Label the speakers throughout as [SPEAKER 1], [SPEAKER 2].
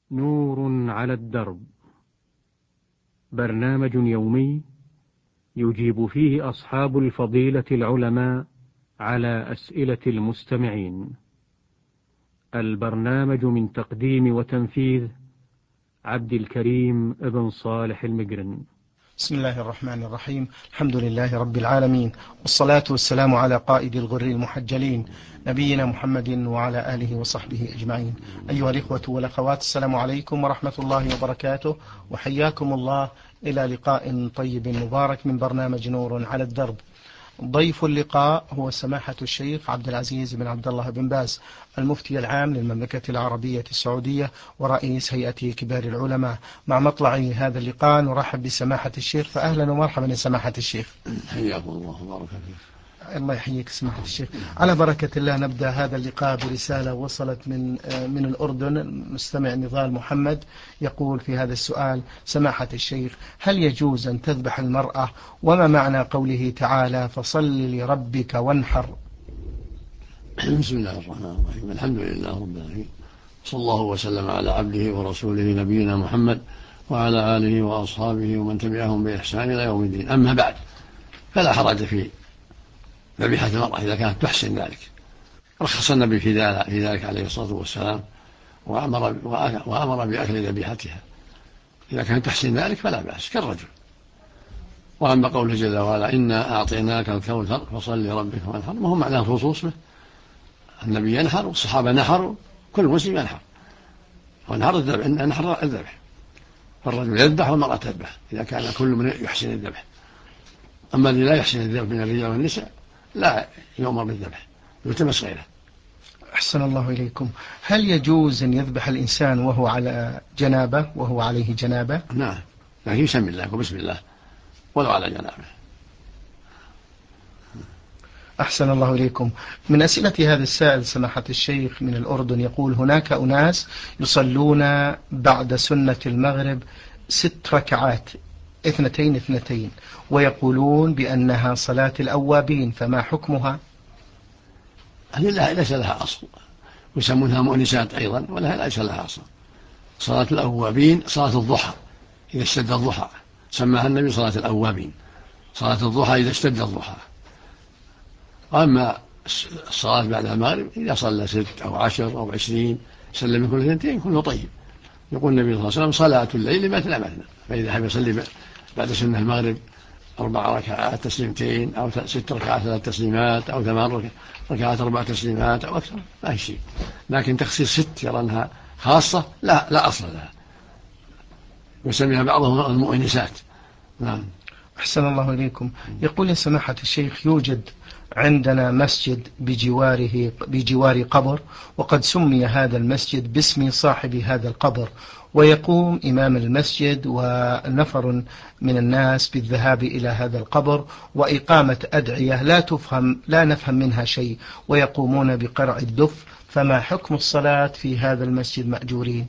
[SPEAKER 1] نور على الدرب، برنامج يومي يجيب فيه أصحاب الفضيلة العلماء على أسئلة المستمعين. البرنامج من تقديم وتنفيذ عبد الكريم ابن صالح المقرن.
[SPEAKER 2] بسم الله الرحمن الرحيم. الحمد لله رب العالمين، والصلاة والسلام على قائد الغر المحجلين نبينا محمد وعلى آله وصحبه أجمعين. أيها الإخوة والأخوات، السلام عليكم ورحمة الله وبركاته، وحياكم الله إلى لقاء طيب مبارك من برنامج نور على الدرب. ضيف اللقاء هو سماحة الشيخ عبد العزيز بن عبد الله بن باز، المفتي العام للمملكة العربية السعودية ورئيس هيئة كبار العلماء. مع مطلع هذا اللقاء نرحب بسماحة الشيخ، فأهلا ومرحبا يا سماحة الشيخ.
[SPEAKER 3] حياكم الله وبارك فيك.
[SPEAKER 2] الله يحييك سماحة الشيخ. على بركة الله نبدأ هذا اللقاء برسالة وصلت من الأردن. المستمع نضال محمد يقول في هذا السؤال: سماحة الشيخ، هل يجوز أن تذبح المرأة؟ وما معنى قوله تعالى فصل لربك وانحر؟
[SPEAKER 3] بسم الله الرحمن الرحيم، الحمد لله رب العالمين، صلى الله وسلم على عبده ورسوله نبينا محمد وعلى آله وأصحابه ومن تبعهم بإحسان إلى يوم الدين. أما بعد، فلا حرج في ذبيحة المرأة إذا كانت تحسن ذلك. رخص النبي في ذلك عليه الصلاة والسلام، وأمر بأكل ذبيحتها إذا كانت تحسن ذلك فلا بأس كالرجل. وأما قوله جل وعلا إنا أعطيناك الكوثر فصل لربك وانحر، ما هو معناه الخصوص به. النبي ينحر والصحابة نحروا، كل مسلم ينحر، وانحر الذبح، نحر الذبح، فالرجل يذبح والمرأة تذبح إذا كان كل من يحسن الذبح. أما الذي لا يحسن الذبح من الرجال والنساء لا يؤمر بالذبح، يلتمس غيره.
[SPEAKER 2] أحسن الله إليكم. هل يجوز أن يذبح الإنسان وهو على جنابه، وهو عليه جنابه؟
[SPEAKER 3] نعم، لكن يسمي الله وبسم الله ولو على جنابه.
[SPEAKER 2] أحسن الله إليكم. من أسئلة هذا السائل سماحة الشيخ من الأردن يقول: هناك أناس يصلون بعد سنة المغرب 6 ركعات 2 ويقولون بأنها صلاة الأوابين، فما حكمها؟
[SPEAKER 3] ليس لها أصل، ويسمونها مؤنسات أيضا، ولها ليس لها أصل. صلاة الأوابين صلاة الضحى إذا اشتد الضحى، سماها النبي صلاة الأوابين، صلاة الضحى إذا اشتد الضحى. أما الصلاة بعد المغرب إذا صلى 6 أو 10 أو 20 سلم كل 2 كله طيب. يقول النبي صلى الله عليه وسلم صلاة الليل مثنى مثنى، فإذا حب يصلي بعد سنة المغرب 4 ركعات 2 أو 6 ركعات 3 تسليمات أو 8 ركعات 4 تسليمات أو أكثر ما هي شيء. لكن تخصيص 6 يرى أنها خاصة لا أصل لها، يسميها بعضهم المؤنسات. نعم.
[SPEAKER 2] أحسن الله إليكم. يقول يا سماحة الشيخ: يوجد عندنا مسجد بجوار قبر، وقد سمي هذا المسجد باسم صاحب هذا القبر، ويقوم إمام المسجد ونفر من الناس بالذهاب إلى هذا القبر وإقامة أدعية لا نفهم منها شيء، ويقومون بقرع الدف، فما حكم الصلاة في هذا المسجد مأجورين؟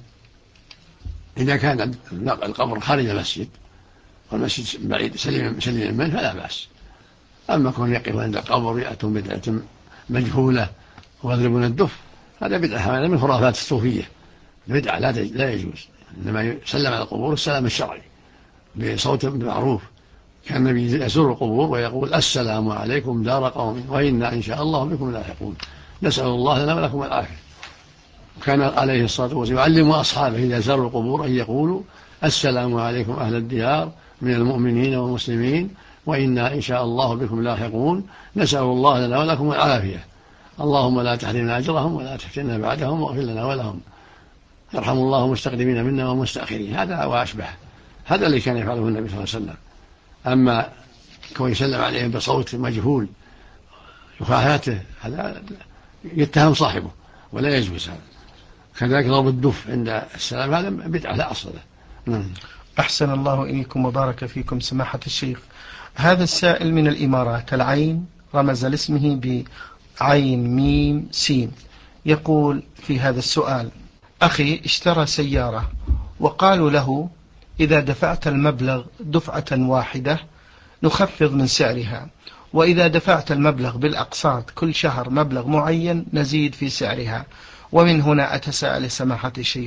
[SPEAKER 3] إذا كان القبر خارج المسجد والمسجد بعيد سليم منه فلا بأس. أما كون يقفوا عند القبر يأتون بدعة مجهولة ويضربون الدف، هذا بدعة، هذا من خرافات الصوفية، بدعة لا يجوز. إنما يسلم على القبور السلام الشرعي بصوت معروف. كان النبي يزور القبور ويقول السلام عليكم دار قوم وإنا إن شاء الله بكم لاحقون، نسأل الله لنا ولكم العافية. كان عليه الصلاة والسلام يعلم أصحابه إذا زاروا القبور أن يقولوا السلام عليكم أهل الديار من المؤمنين والمسلمين وإنا إن شاء الله بكم لاحقون، نسأل الله لنا ولكم العافية، اللهم لا تحرمنا أجرهم ولا تفتنا بعدهم واغفر لنا ولهم، يرحم الله المستقدمين منا والمستأخرين. هذا وأشبه، هذا اللي كان يفعله النبي صلى الله عليه وسلم. أما كون يسلم عليهم بصوت مجهول يخافاته هذا يتهم صاحبه ولا يجوز هذا. كذلك ضرب الدف عند السلام هذا بدعة لا أصل له.
[SPEAKER 2] أحسن الله إليكم وبارك فيكم سماحة الشيخ. هذا السائل من الإمارات، العين رمز لاسمه بعين ميم سين، يقول في هذا السؤال: أخي اشترى سيارة وقالوا له إذا دفعت المبلغ دفعة واحدة نخفض من سعرها، وإذا دفعت المبلغ بالأقساط كل شهر مبلغ معين نزيد في سعرها. ومن هنا أتساءل سماحة الشيخ: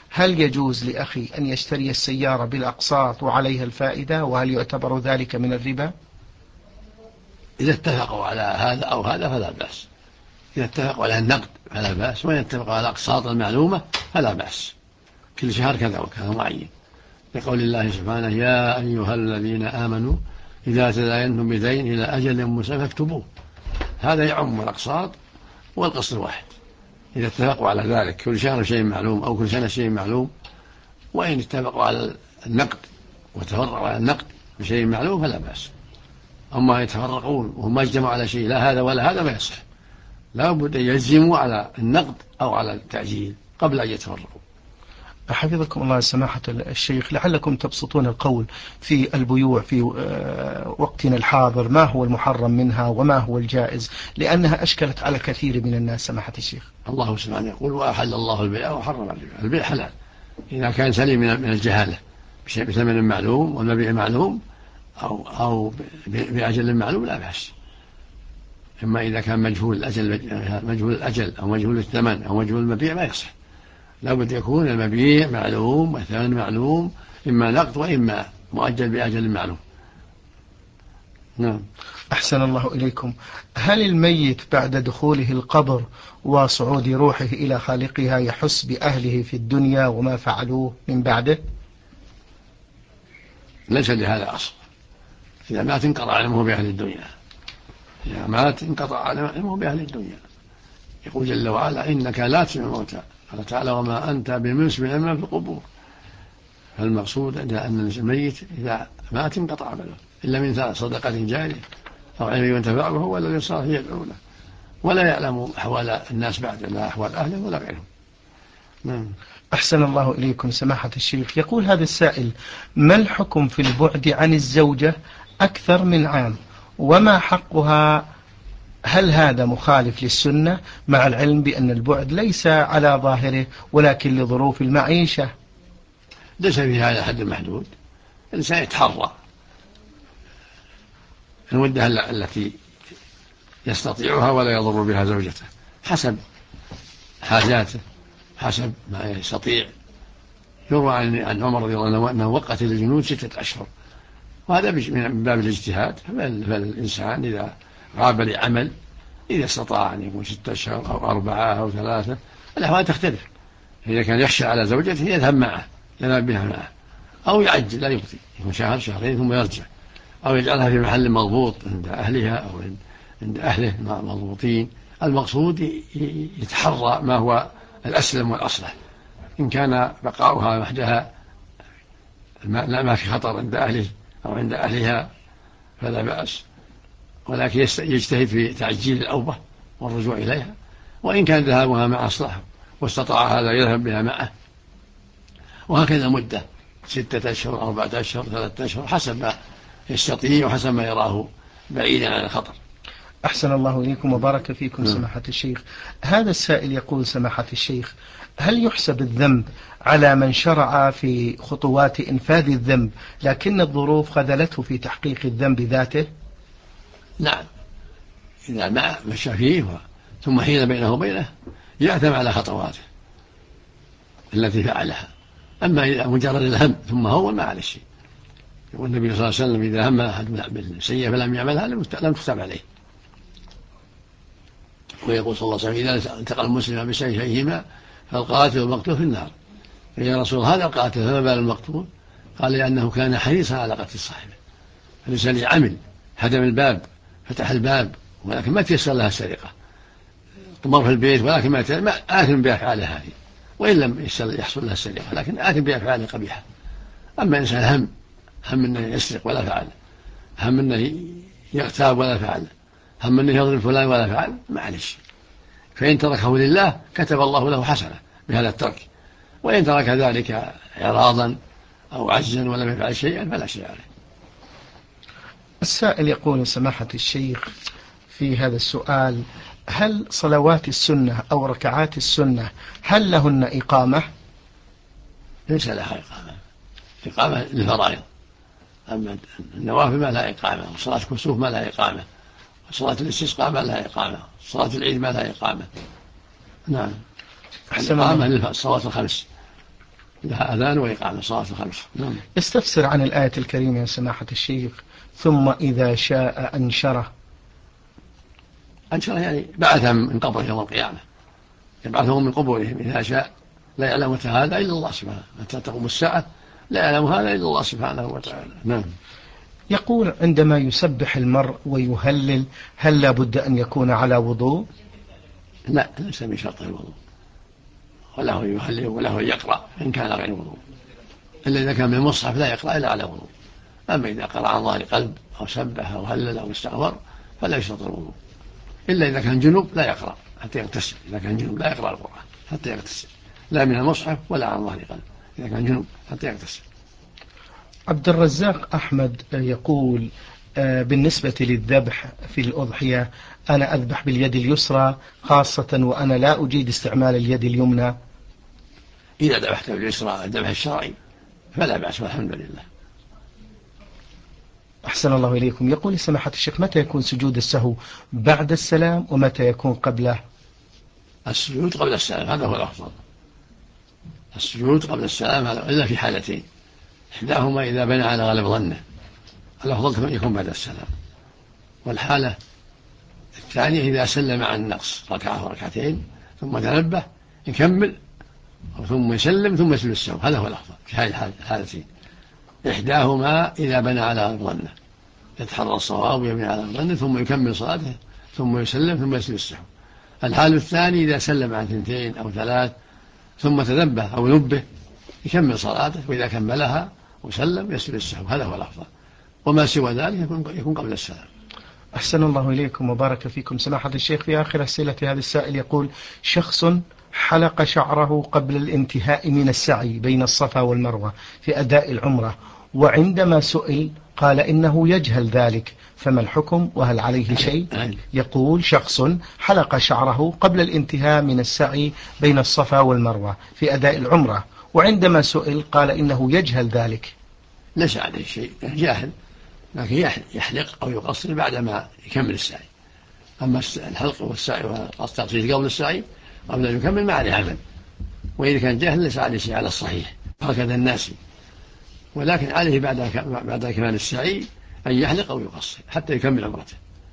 [SPEAKER 2] هل يجوز لأخي أن يشتري السيارة بالأقساط وعليها الفائدة، وهل يعتبر ذلك من الربا؟
[SPEAKER 3] إذا اتفقوا على هذا أو هذا فلا بأس. إذا اتفقوا على النقد فلا بأس، وإن اتفقوا على الأقساط المعلومة فلا بأس، كل شهر كذا وكذا معين، لقول الله سبحانه: يا أيها الذين آمنوا إذا تداينتم بدين إلى أجل مسمى فاكتبوه. هذا يعم الأقساط والقسط الواحد إذا اتفقوا على ذلك، كل شهر شيء معلوم أو كل سنة شيء معلوم. وإن اتفقوا على النقد وتفرقوا على النقد بشيء معلوم فلا بأس. أما يتفرقون وهم ما اجتمعوا على شيء، لا هذا ولا هذا، ما يصح. لا بد أن يجزموا على النقد أو على التعجيل قبل أن يتفرقوا.
[SPEAKER 2] حفظكم الله سماحة الشيخ، لعلكم تبسطون القول في البيوع في وقتنا الحاضر، ما هو المحرم منها وما هو الجائز، لأنها أشكلت على كثير من الناس سماحة الشيخ.
[SPEAKER 3] الله سبحانه يقول: وأحل الله البيع وحرم الربا. البيع حلال إذا كان سليم من الجهالة، بثمن معلوم والمبيع معلوم أو بأجل معلوم لا بأس. أما إذا كان مجهول الأجل أو مجهول الثمن أو مجهول المبيع ما يصح. لا بد يكون المبيع معلوم والثمن معلوم، إما نقد وإما مؤجل بأجل معلوم. نعم.
[SPEAKER 2] أحسن الله إليكم. هل الميت بعد دخوله القبر وصعود روحه إلى خالقها يحس بأهله في الدنيا وما فعلوه من بعده؟
[SPEAKER 3] ليس لهذا أصل. إذا مات انقطع علمه بأهل الدنيا. إذا مات انقطع علمه بأهل الدنيا. يقول جل وعلا: إنك لا تسمع الموتى. قال تعالى: وما أنت بمسمع من في القبور. فالمقصود أن الميت إذا مات انقطع عمله، إلا من ثلاث: صدقة جارية أو علم ينتفع به ولا يصلح يدعو له. ولا يعلم أحوال الناس بعد، لا أحوال أهله ولا غيرهم.
[SPEAKER 2] أحسن الله إليكم سماحة الشيخ. يقول هذا السائل: ما الحكم في البعد عن الزوجة أكثر من عام، وما حقها؟ هل هذا مخالف للسنة مع العلم بأن البعد ليس على ظاهره ولكن لظروف المعيشة؟
[SPEAKER 3] ليس في هذا حد محدود. الإنسان يتحرى المدة التي يستطيعها ولا يضر بها زوجته حسب حاجاته، حسب ما يستطيع. يروى عن عمر رضي الله عنه أنه وقت للجنود 6 أشهر، وهذا من باب الاجتهاد. فالإنسان إذا غاب لعمل، إذا استطاع أن يكون 6 أشهر أو 4 أو 3، الأحوال تختلف. إذا كان يخشى على زوجته يذهب معه، يذهب بها معه، أو يعجل لا يبطي، يكون شهر شهرين ثم يرجع، أو يجعلها في محل مضبوط عند أهلها أو عند أهله مضبوطين. المقصود يتحرى ما هو الأسلم والأصلح. إن كان بقاؤها وحدها ما في خطر عند أهله أو عند أهلها فلا بأس، ولكن يجتهد في تعجيل الأوبة والرجوع إليها. وإن كان ذهابها مع أصلح واستطاع هذا يذهب بها معه، وهكذا مدة 6 أشهر 4 أشهر 3 أشهر حسب ما يستطيع وحسب ما يراه بعيدا عن الخطر.
[SPEAKER 2] أحسن الله إليكم وبارك فيكم سماحة الشيخ. هذا السائل يقول: سماحة الشيخ، هل يحسب الذنب على من شرع في خطوات إنفاذ الذنب لكن الظروف خذلته في تحقيق الذنب ذاته؟
[SPEAKER 3] نعم، إذا ما مشى فيه ثم حين بينه وبينه يأثم على خطواته التي فعلها. أما إذا مجرد الهم ثم هو ما على الشيء. يقول النبي صلى الله عليه وسلم: إذا هم أحد بالسيئة فلم يعملها لم تكتب عليه. ويقول صلى الله عليه وسلم: إذا التقى المسلم بسيفيهما فالقاتل والمقتول في النار. يا رسول هذا القاتل فما بال المقتول؟ قال: لأنه كان حريصا على قتل صاحبه. فالإنسان عمل، هدم الباب، فتح الباب، ولكن ما تيسر لها السرقة، طمر في البيت ولكن ما آثم بأفعاله هذه، وإن لم يحصل لها السرقة لكن آثم بأفعاله قبيحة. أما إنسان هم أنه يسرق ولا فعل، هم أنه يغتاب ولا فعل، هم أنه يضرب فلان ولا فعل، معلش. فإن تركه لله كتب الله له حسنة بهذا الترك، وإن ترك ذلك إعراضا أو عجزا ولم يفعل شيئا فلا شيء عليه.
[SPEAKER 2] السائل يقول: سماحة الشيخ، في هذا السؤال: هل صلوات السنة أو ركعات السنة هل لهن إقامة؟
[SPEAKER 3] ليس لها إقامة للفرائض. أما النوافل ما لها إقامة، وصلاة الكسوف ما لها إقامة، وصلاة الاستسقاء ما لها إقامة، صلاة العيد ما لها إقامة. نعم، الإقامة للصلوات الخمس. لها أذان وإقامة صلاة الخمس. نعم.
[SPEAKER 2] يستفسر عن الآية الكريمة يا سماحة الشيخ: ثم إذا شاء أنشره.
[SPEAKER 3] أنشره يعني بعثهم من قبره يوم القيامة، يبعثهم من قبورهم إذا شاء. لا يعلم هذا إلا الله سبحانه، حتى تقوم الساعة لا يعلم هذا إلا الله سبحانه وتعالى. نعم.
[SPEAKER 2] يقول: عندما يسبح المرء ويهلل هل لا بد أن يكون على وضوء؟
[SPEAKER 3] لا، ليس من شرط الوضوء، ولا هو يهلل ولا هو يقرأ إن كان غير وضوء، إلا إذا كان من المصحف لا يقرأ إلا على وضوء. أما إذا قرأ عن ظهر قلب أو سبح أو هلل أو استغفر فلا يشرط الوضوء، إلا إذا كان جنوب لا يقرأ حتى يغتسل. إذا كان جنوب لا يقرأ القرآن حتى يغتسل، لا من المصحف ولا عن ظهر قلب، إذا كان جنوب حتى يغتسل.
[SPEAKER 2] عبد الرزاق أحمد يقول: بالنسبة للذبح في الأضحية أنا أذبح باليد اليسرى خاصة وأنا لا أجيد استعمال اليد اليمنى.
[SPEAKER 3] إذا ذبحت باليسرى الذبح الشرعي فلا بأس والحمد لله.
[SPEAKER 2] أحسن الله إليكم. يقول سماحة الشيخ: متى يكون سجود السهو، بعد السلام ومتى يكون قبله؟
[SPEAKER 3] السجود قبل السلام هذا هو الأفضل. السجود قبل السلام هذا إلا في حالتين: إحداهما إذا بنى على غلب ظنه، الأفضل يكون بعد السلام. والحالة الثانية إذا سلم عن النقص ركعة وركعتين ثم تنبه يكمل ثم يسلم ثم يسلم السهو، هذا هو الأفضل في هذه الحالتين. إحداهما إذا بنى على غلب ظنه، يتحرى الصواب ويبني على غلب ظنه ثم يكمل صلاته ثم يسلم ثم يسلم السهو. الحال الثاني إذا سلم عن 2 أو 3 ثم تنبه أو نبه يكمل صلاته، وإذا كملها وسلم يسلم السهو، هذا هو الأفضل. وما سوى ذلك يكون قبل السلام.
[SPEAKER 2] أحسن الله إليكم وبارك فيكم. سماحة الشيخ، في آخر أسئلة هذا السائل يقول: شخص حلق شعره قبل الانتهاء من السعي بين الصفا والمروة في أداء العمرة، وعندما سئل قال إنه يجهل ذلك، فما الحكم وهل عليه شيء؟ يقول: شخص حلق شعره قبل الانتهاء من السعي بين الصفا والمروة في أداء العمرة، وعندما سئل قال إنه يجهل ذلك.
[SPEAKER 3] ليس عليه شيء، جاهل، لكن يحلق أو يقصر بعدما يكمل السعي. أما الحلق والسعي والتقصير قبل السعي قبل أن يكمل ما عليه عمل، وإذا كان جاهل ليس عليه شيء على الصحيح هكذا الناس، ولكن عليه بعد كمال السعي أن يحلق أو يقصر حتى يكمل عمرته.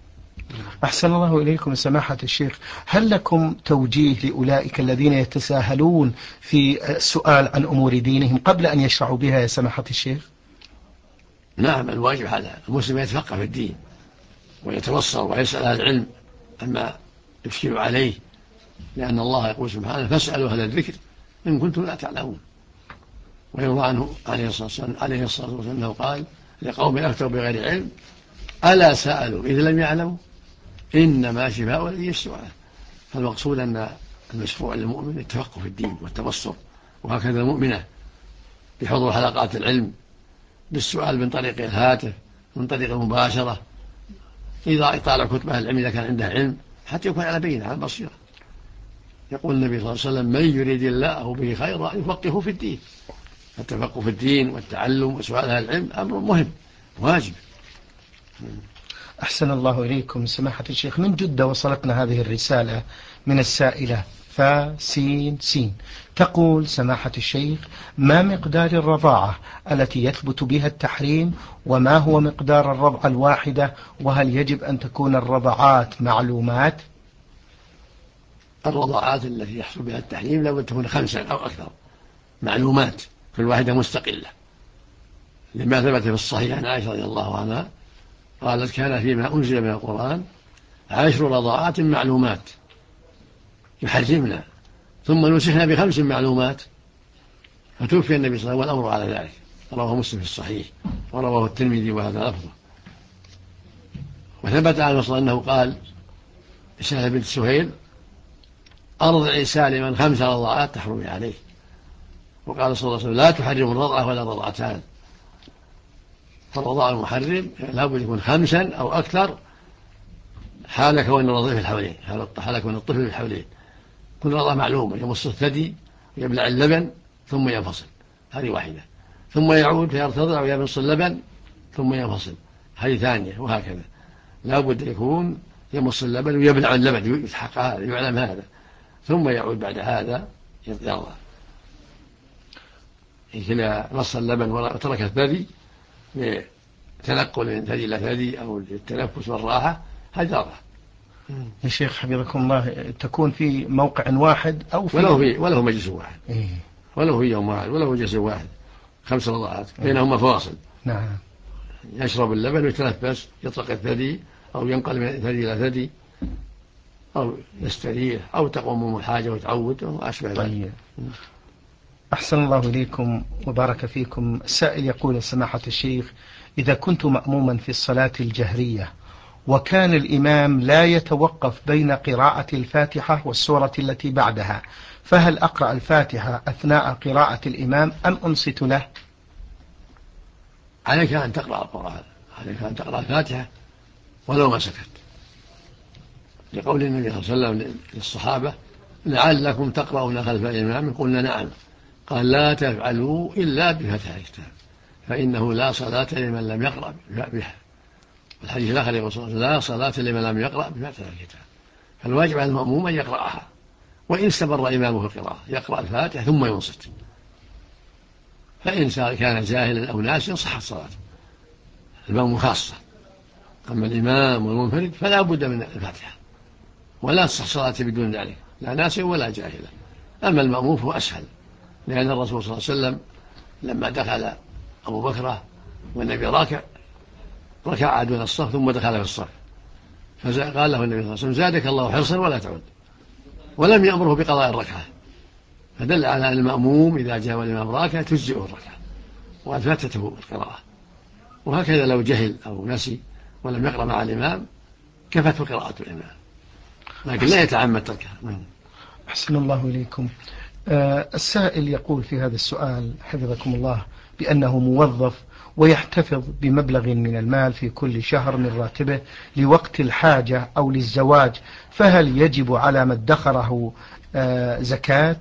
[SPEAKER 2] أحسن الله إليكم سماحة الشيخ، هل لكم توجيه لأولئك الذين يتساهلون في السؤال عن أمور دينهم قبل أن يشرعوا بها يا سماحة الشيخ؟
[SPEAKER 3] نعم، الواجب هذا، المسلم يتفقه في الدين ويتبصر ويسأل أهل العلم عما يشكل عليه، لأن الله يقول سبحانه: فاسألوا أهل الذكر إن كنتم لا تعلمون. ويروى عنه عليه الصلاة والسلام أنه قال لقوم أفتوا بغير علم ألا سألوا إذ لم يعلموا إنما شفاء الذي السؤال. فالمقصود أن المشروع للمؤمن التفقه في الدين والتبصر، وهكذا المؤمنة بحضور حلقات العلم، بالسؤال من طريق الهاتف، من طريق المباشرة، إذا يطالع كتب أهل العلم إذا كان عنده علم حتى يكون على بينة على بصيرة. يقول النبي صلى الله عليه وسلم: من يريد الله به خيرا يفقهه في الدين. التفقه في الدين والتعلم وسؤال أهل العلم أمر مهم واجب.
[SPEAKER 2] أحسن الله إليكم سماحة الشيخ. من جدة وصلتنا هذه الرسالة من السائلة فسين سين، تقول: سماحة الشيخ، ما مقدار الرضاعة التي يثبت بها التحريم، وما هو مقدار الرضعة الواحدة، وهل يجب أن تكون الرضعات معلومات؟
[SPEAKER 3] الرضعات التي يحصل بها التحريم لابد تكون 5 أو أكثر معلومات، كل واحدة مستقلة، لما ثبت في الصحيح عن عائشة رضي الله عنها قالت: كان فيما أنزل من القرآن 10 رضاعات معلومات يحرمنا، ثم نسخنا ب5 معلومات، فتوفي النبي صلى الله عليه وسلم والأمر على ذلك. رواه مسلم في الصحيح ورواه الترمذي وهذا لفظه. وثبت عن الرسول أنه قال لسهلة بنت سهيل: أرضعي سالما 5 رضاعات تحرمي عليه. وقال صلى الله عليه وسلم: لا تحرم الرضعة ولا رضعتان. فالرضاع المحرم لا بد يكون 5 أو أكثر حال كون الرضيع في الحولين، حال كون الطفل في الحولين. كل رضاع معلومة، يمص الثدي ويبلع اللبن ثم ينفصل، هذه واحدة، ثم يعود فيرتضع ويمص اللبن ثم ينفصل، هذه ثانية، وهكذا. لا بد يكون يمص اللبن ويبلع اللبن، يتحقق هذا، يعلم هذا، ثم يعود بعد هذا يرضى. إذا مص اللبن وترك الثدي لتنقل من ثدي إلى ثدي أو للتنفس والراحة هجرة.
[SPEAKER 2] يا شيخ حفظكم الله، تكون في موقع واحد أو في
[SPEAKER 3] وله مجلس واحد. وله في يوم واحد وله مجلس واحد 5 رضعات بينهما فواصل.
[SPEAKER 2] نعم.
[SPEAKER 3] يشرب اللبن ويتنفس، يطلق الثدي أو ينقل من ثدي إلى ثدي أو يستريح أو تقوم حاجة وتعود وأشبه ذلك.
[SPEAKER 2] طيب. أحسن الله إليكم وبارك فيكم. السائل يقول: سماحة الشيخ، إذا كنت مأموما في الصلاة الجهرية وكان الإمام لا يتوقف بين قراءة الفاتحة والسورة التي بعدها، فهل أقرأ الفاتحة أثناء قراءة الإمام أم أنصت له؟
[SPEAKER 3] عليك أن تقرأ القرآن، عليك أن تقرأ الفاتحة ولو ما سكت، لقول النبي صلى الله عليه وسلم للصحابة: لعلكم تقرؤون خلف الإمام؟ قلنا نعم. قال: لا تفعلوا إلا بفتح الكتاب فإنه لا صلاة لمن لم يقرأ بها. الحديث الآخر يقول: لا صلاة لمن لم يقرأ بفتح الكتاب. فالواجب على المأموم أن يقرأها، وإن استمر إمامه في القراءة يقرأ الفاتحة ثم ينصت، فإن كان جاهلا أو ناسيا صحت صلاته، المأموم خاصة. أما الإمام والمنفرد فلا بد من الفاتحة، ولا تصح صلاته بدون ذلك، لا ناسيا ولا جاهلا. أما المأموم فهو أسهل، لأن الرسول صلى الله عليه وسلم لما دخل أبو بكر والنبي راكع ركع دون الصف ثم دخل في الصف، فقال له النبي صلى الله عليه وسلم: زادك الله حرصا ولا تعد، ولم يأمره بقضاء الركعة، فدل على أن المأموم إذا جاء الإمام راكع تجزئه الركعة وفاتته القراءة. وهكذا لو جهل أو نسي ولم يقرأ مع الإمام كفته قراءة الإمام، لكن لا يتعمد تركها.
[SPEAKER 2] أحسن الله إليكم. السائل يقول في هذا السؤال حفظكم الله بأنه موظف ويحتفظ بمبلغ من المال في كل شهر من راتبه لوقت الحاجة أو للزواج، فهل يجب على ما ادخره زكاة؟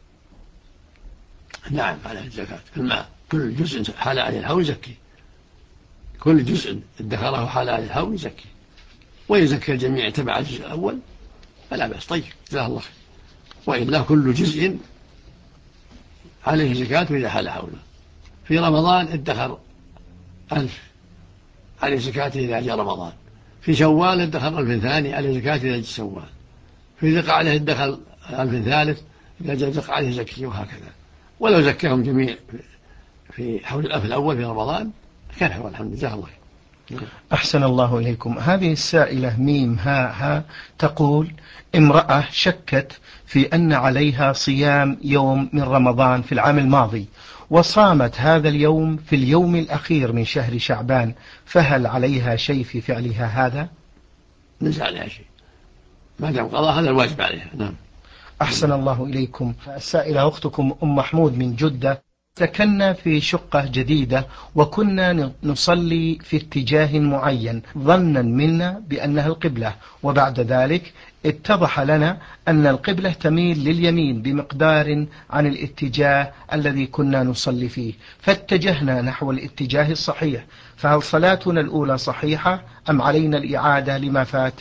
[SPEAKER 3] نعم، على الزكاة. كل جزء حال عليه الحول يزكي، كل جزء ادخره حال عليه الحول يزكي، ويزكي الجميع تبع الجزء الأول فلا بأس. طيب، جزاه الله خير. وإلا كل جزء عليه زكاة إذا حال حوله. في رمضان ادخر 1000 عليه زكاة إذا جاء رمضان، في شوال ادخر 1000 ثاني عليه زكاة إذا جاء شوال، في ذي القعدة ادخر 1000 ثالث إذا جاء ذي القعدة زكي، وهكذا. ولو زكاهم جميع في حول الألف الأول في رمضان كان هو الحمد لله. الله
[SPEAKER 2] أحسن الله إليكم. هذه السائلة ميم ها تقول: امرأة شكت في أن عليها صيام يوم من رمضان في العام الماضي، وصامت هذا اليوم في اليوم الأخير من شهر شعبان، فهل عليها شيء في فعلها هذا؟
[SPEAKER 3] ليس عليها شيء ما دام قضاء، هذا الواجب عليها. نعم.
[SPEAKER 2] أحسن الله إليكم. السائلة أختكم أم محمود من جدة: سكننا في شقة جديدة وكنا نصلي في اتجاه معين ظنا منا بأنها القبلة، وبعد ذلك اتضح لنا أن القبلة تميل لليمين بمقدار عن الاتجاه الذي كنا نصلي فيه، فاتجهنا نحو الاتجاه الصحيح، فهل صلاتنا الأولى صحيحة أم علينا الإعادة لما فات؟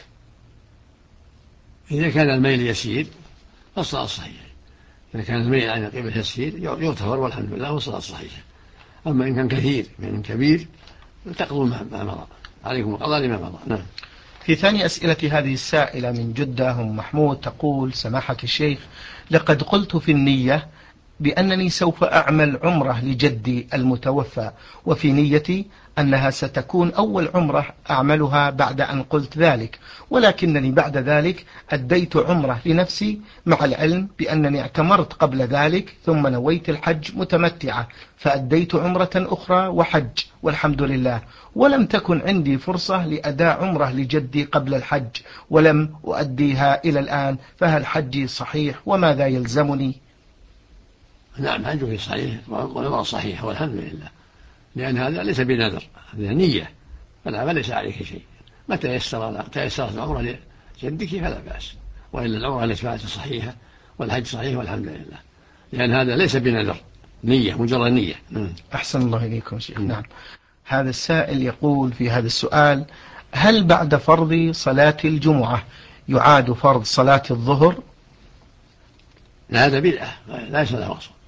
[SPEAKER 3] إذا كان الميل يسير فالصلاة صحيحة، إذا كان الميل عن القبلة يسير يغتفر والحمد لله والصلاة صحيحة. أما إن كان كثير من كبير تقضوا ما مضى، عليكم القضاء لما مضى. نعم.
[SPEAKER 2] في ثاني أسئلة هذه السائلة من جدة أم محمود تقول: سماحة الشيخ، لقد قلت في النية بأنني سوف أعمل عمرة لجدي المتوفى، وفي نيتي أنها ستكون أول عمرة أعملها بعد أن قلت ذلك، ولكنني بعد ذلك أديت عمرة لنفسي، مع العلم بأنني اعتمرت قبل ذلك ثم نويت الحج متمتعة، فأديت عمرة أخرى وحج والحمد لله، ولم تكن عندي فرصة لأداء عمرة لجدي قبل الحج ولم أؤديها إلى الآن، فهل حجي صحيح وماذا يلزمني؟
[SPEAKER 3] نعم، حجه صحيح والعمرة صحيحة والحمد لله، لأن هذا ليس بنذر، هذا نية، فالعمل ليس عليك شيء. متى تيسرت العمرة لجدك فلا بأس، وإلا العمرة التي فاتت صحيحة والحج صحيح والحمد لله، لأن هذا ليس بنذر، نية، مجرد نية.
[SPEAKER 2] أحسن الله إليكم شيخ. نعم. هذا السائل يقول في هذا السؤال: هل بعد فرض صلاة الجمعة يعاد فرض صلاة الظهر؟
[SPEAKER 3] لا، هذا بدعة ليس له أصل،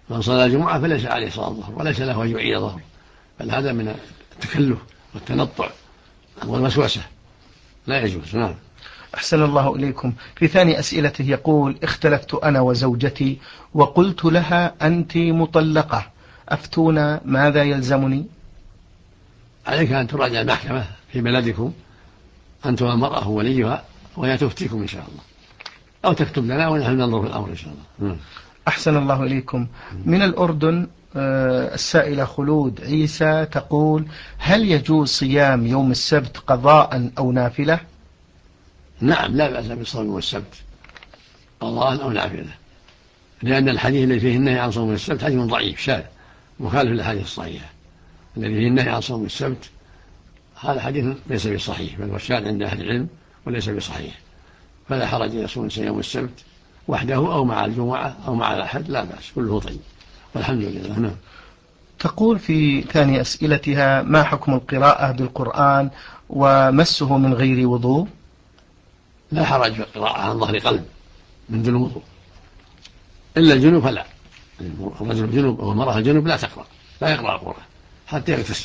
[SPEAKER 3] من صلى الجمعة فليس عليه صلاة الظهر وليس له أن يعيد ظهر، بل هذا من التكلف والتنطع والوسوسة، لا يجوز. نعم.
[SPEAKER 2] أحسن الله إليكم. في ثاني أسئلته يقول: اختلفت أنا وزوجتي وقلت لها أنت مطلقة، أفتونا ماذا يلزمني؟
[SPEAKER 3] عليك أن تراجع المحكمة في بلدكم أنت والمرأة وليها، وهي تفتيكم إن شاء الله، أو تكتب لنا ونحن ننظر في الأمر إن شاء الله.
[SPEAKER 2] أحسن الله إليكم. من الأردن السائلة خلود عيسى تقول: هل يجوز صيام يوم السبت قضاء أو نافلة؟
[SPEAKER 3] نعم، لا بأس بالصوم يوم السبت قضاء أو نافلة، لأن الحديث الذي فيه النهي عن صوم السبت حديث ضعيف شاذ مخالف للأحاديث الصحيحة. الذي فيه النهي عن صوم السبت هذا حديث ليس بصحيح، بل هو شاذ عند أهل العلم وليس بصحيح، فلا حرج أن يصوم يوم السبت وحده أو مع الجمعة أو مع الأحد، لا بأس، كله طيب والحمد لله. نعم.
[SPEAKER 2] تقول في ثاني أسئلتها: ما حكم القراءة بالقرآن ومسه من غير وضوء؟
[SPEAKER 3] لا حرج في القراءة عن ظهر قلب من دون وضوء، إلا الجنوب فلا. الرجل الجنوب والمرأة الجنوب لا يقرأ القرآن حتى يغتسل.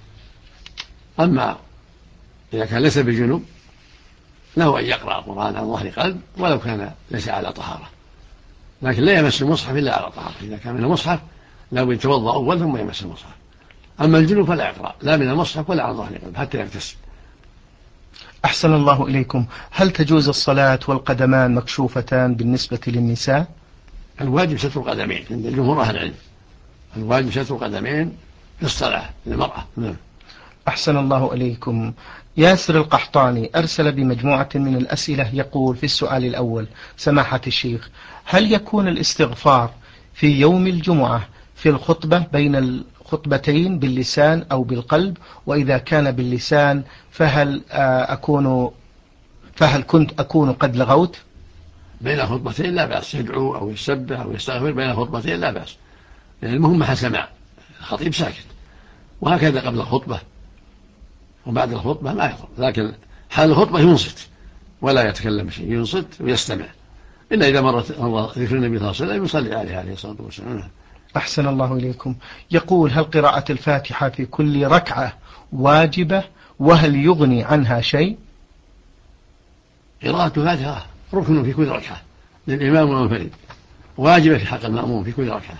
[SPEAKER 3] أما إذا كان ليس بجنوب له أن يقرأ القرآن عن ظهر قلب ولو كان ليس على طهارة، لكن لا يمس المصحف إلا على طهارة. إذا كان من المصحف لا يتوضأ أول ثم يمس المصحف. أما الجنوب فلا يقرأ لا من المصحف ولا عن ظهر قلب حتى يغتسل.
[SPEAKER 2] أحسن الله إليكم. هل تجوز الصلاة والقدمان مكشوفتان بالنسبة للنساء؟
[SPEAKER 3] الواجب ستر القدمين عند جمهور أهل العلم، الواجب ستر القدمين في الصلاة للمرأة.
[SPEAKER 2] أحسن الله إليكم. ياسر القحطاني أرسل بمجموعة من الأسئلة يقول في السؤال الأول: سماحة الشيخ، هل يكون الاستغفار في يوم الجمعة في الخطبة بين الخطبتين باللسان أو بالقلب؟ وإذا كان باللسان فهل كنت أكون قد لغوت؟
[SPEAKER 3] بين خطبتين لا بأس، يدعو أو يسبح أو يستغفر بين خطبتين لا بأس، لأن المهم محل سماع، الخطيب ساكت، وهكذا قبل الخطبة وبعد الخطبة ما يضر، لكن حال الخطبة ينصت ولا يتكلم شيء، ينصت ويستمع، إلا إذا مرت ذكر النبي صلى الله عليه وسلم يصلي عليه الصلاة والسلام.
[SPEAKER 2] أحسن الله إليكم. يقول: هل قراءة الفاتحة في كل ركعة واجبة، وهل يغني عنها شيء؟
[SPEAKER 3] قراءة الفاتحة ركن في كل ركعة للإمام والمنفرد، واجبة في حق المأموم في كل ركعة،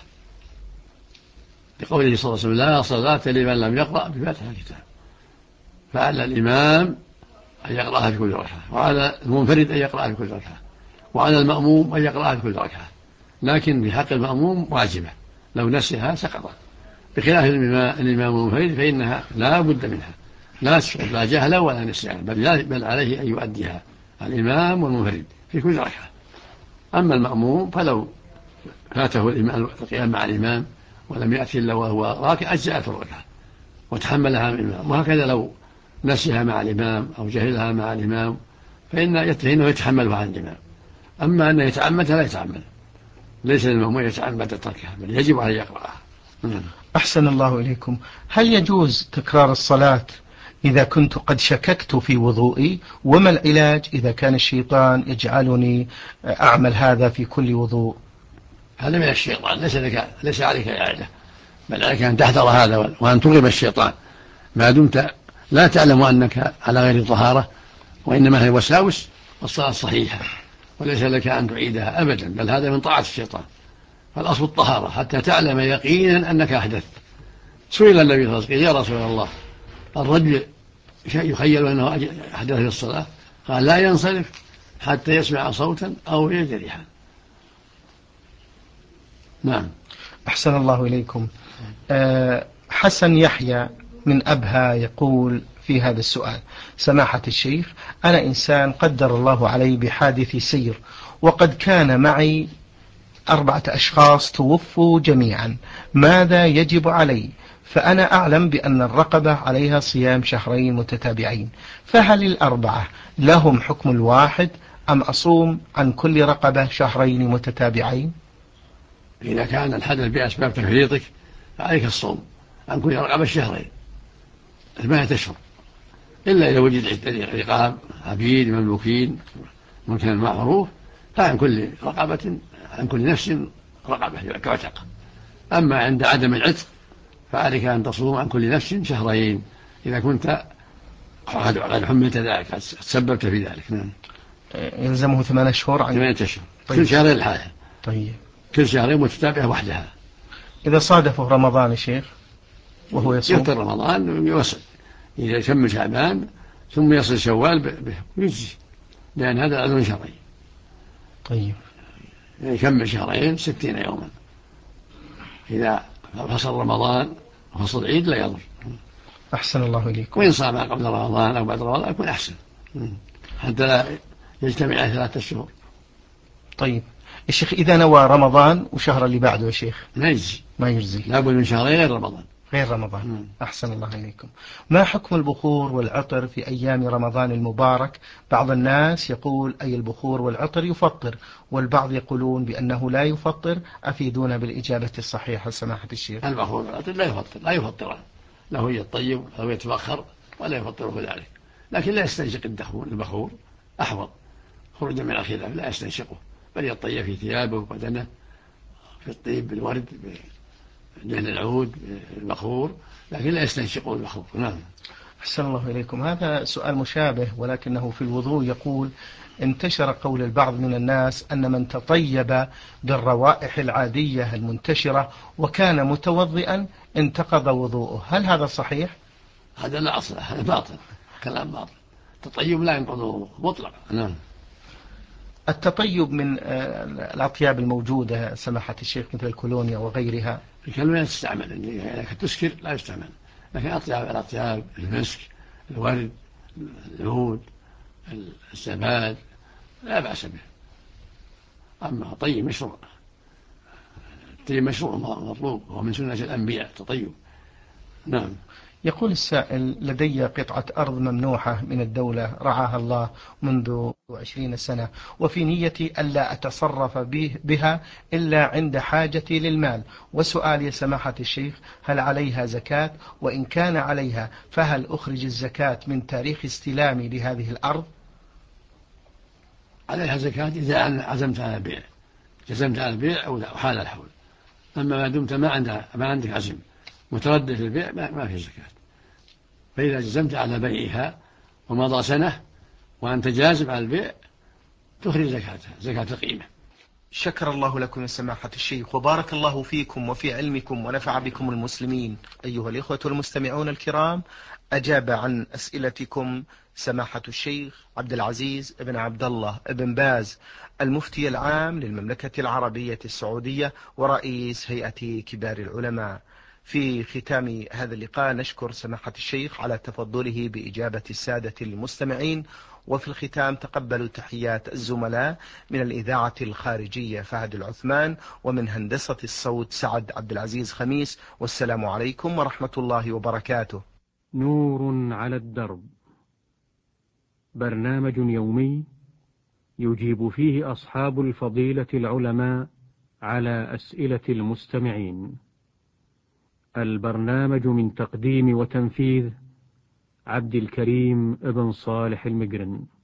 [SPEAKER 3] لقوله صلى الله عليه وسلم: لا صلاة لمن لم يقرأ بفاتحة الكتاب. فعلى الإمام أن يقرأها في كل ركعة، وعلى المنفرد أن يقرأها في كل ركعة، وعلى المأموم أن يقرأها في كل ركعة، لكن في حق المأموم واجبة، لو نسيها سقطت، بخلاف الإمام المنفرد فإنها لا بد منها، لا جهل ولا نسيان، بل عليه أن يؤديها الإمام والمنفرد في كل ركعة. أما المأموم فلو فاته القيام مع الإمام ولم يأتي إلا وهو راكع أجزأته الركعة وتحملها من الإمام، وهكذا لو نسيها مع الإمام أو جهلها مع الإمام فإنه يتحملها عن الإمام. أما أنه يتعمدها لا يتعمد، ليس للمأموم يتعمد تركها، بل يجب عليه يقرأها.
[SPEAKER 2] أحسن الله إليكم. هل يجوز تكرار الصلاة إذا كنت قد شككت في وضوئي؟ وما العلاج إذا كان الشيطان يجعلني أعمل هذا في كل وضوء؟
[SPEAKER 3] هذا من الشيطان، ليس عليك إعادة، بل عليك أن تحذر هذا وأن ترغب الشيطان ما دمت لا تعلم أنك على غير طهارة، وإنما هي وساوس، والصلاة صحيحة وليس لك أن تعيدها أبدا، بل هذا من طاعة الشيطان. فالأصل الطهارة حتى تعلم يقينا أنك أحدثت. سئل النبي صلى الله عليه وسلم: يا رسول الله، الرجل يخيل أنه أحدث في الصلاة؟ قال: لا ينصرف حتى يسمع صوتا أو يجد ريحا. نعم.
[SPEAKER 2] أحسن الله إليكم. حسن يحيى من أبها يقول في هذا السؤال: سماحة الشيخ، أنا إنسان قدر الله علي بحادث سير، وقد كان معي 4 أشخاص توفوا جميعا، ماذا يجب علي؟ فأنا أعلم بأن الرقبة عليها صيام 2 متتابعين، فهل 4 لهم حكم الواحد، أم أصوم عن كل رقبة 2 متتابعين؟
[SPEAKER 3] إذا كان الحدث بأسباب تفريطك فعليك الصوم عن كل رقبة 2 8 أشهر، إلا إذا وجد رقاب عبيد مملوكين من كان معروف، فعن كل رقبة عن كل نفس رقبة يعتق، أما عند عدم العتق فعليك أن تصوم عن كل نفس شهرين إذا كنت قد حملت ذلك، قد تسببت في ذلك. نعم.
[SPEAKER 2] يلزمه 8 شهور
[SPEAKER 3] 8 أشهر.
[SPEAKER 2] طيب.
[SPEAKER 3] كل شهرين الحالة.
[SPEAKER 2] طيب.
[SPEAKER 3] كل شهرين متتابعة وحدها.
[SPEAKER 2] إذا صادفه رمضان يا شيخ وهو يصوم
[SPEAKER 3] يفطر رمضان ويوصل، إذا كمل شعبان ثم يصل شوال يجزي، لأن هذا أذن شرعي.
[SPEAKER 2] طيب.
[SPEAKER 3] يكمل شهرين 60 يوما. إذا فصل رمضان وفصل العيد لا يضر.
[SPEAKER 2] أحسن الله إليكم.
[SPEAKER 3] وإن صام قبل رمضان أو بعد رمضان يكون أحسن حتى لا يجتمع 3 شهور.
[SPEAKER 2] طيب يا شيخ، إذا نوى رمضان وشهر اللي بعده يا شيخ ما يجزي
[SPEAKER 3] لابد من شهرين غير رمضان.
[SPEAKER 2] غير رمضان. أحسن الله إليكم. ما حكم البخور والعطر في أيام رمضان المبارك؟ بعض الناس يقول أي البخور والعطر يفطر، والبعض يقولون بأنه لا يفطر. أفيدونا بالإجابة الصحيحة سماحة الشيخ.
[SPEAKER 3] البخور والعطر لا يفطران، له يطيب أو يتبخر ولا يفطره ذلك، لكن لا يستنشق البخور أحوط خروجا من الخلاف، لا يستنشقه بل يطيب في ثيابه وبدنه في الطيب بالورد دهن العود البخور، لكن لا يستنشقه البخور. نعم.
[SPEAKER 2] أحسن الله إليكم. هذا سؤال مشابه ولكنه في الوضوء. يقول: انتشر قول البعض من الناس أن من تطيب بالروائح العادية المنتشرة وكان متوضئا انتقض وضوءه، هل هذا صحيح؟
[SPEAKER 3] هذا لا أصل، هذا باطل، كلام باطل. التطيب لا ينقض وضوءه مطلق. نعم.
[SPEAKER 2] التطيب من الأطياب الموجودة سماحة الشيخ مثل الكولونيا وغيرها،
[SPEAKER 3] الكلمة تستعمل، يعني تسكر لا يستعمل، لكن الأطياب المسك الورد العود الزباد لا بأس به. أما طيب مشروع، الطيب مشروع مطلوب وهو من سنة الأنبياء تطيب. نعم.
[SPEAKER 2] يقول السائل: لدي قطعة أرض ممنوحة من الدولة رعاها الله منذ 20 سنة، وفي نيتي ألا أتصرف بها إلا عند حاجتي للمال، وسؤال يا سماحة الشيخ: هل عليها زكاة؟ وإن كان عليها فهل أخرج الزكاة من تاريخ استلامي لهذه الأرض؟
[SPEAKER 3] عليها زكاة إذا عزمت على البيع، جزمت على البيع أو حال الحول. أما ما دمت ما عندك عزم متردد في البيع ما في زكاة. فإذا جزمت على بيعها ومضى سنة وأنت جازم على البيع تخرج زكاتها، زكاة القيمة.
[SPEAKER 2] شكر الله لكم يا سماحة الشيخ، وبارك الله فيكم وفي علمكم ونفع بكم المسلمين. أيها الإخوة المستمعون الكرام، أجاب عن أسئلتكم سماحة الشيخ عبد العزيز بن عبد الله بن باز، المفتي العام للمملكة العربية السعودية ورئيس هيئة كبار العلماء. في ختام هذا اللقاء نشكر سماحة الشيخ على تفضله بإجابة السادة المستمعين، وفي الختام تقبلوا تحيات الزملاء من الإذاعة الخارجية فهد العثمان، ومن هندسة الصوت سعد عبد العزيز خميس، والسلام عليكم ورحمة الله وبركاته.
[SPEAKER 1] نور على الدرب، برنامج يومي يجيب فيه أصحاب الفضيلة العلماء على أسئلة المستمعين. البرنامج من تقديم وتنفيذ عبد الكريم ابن صالح المقرن.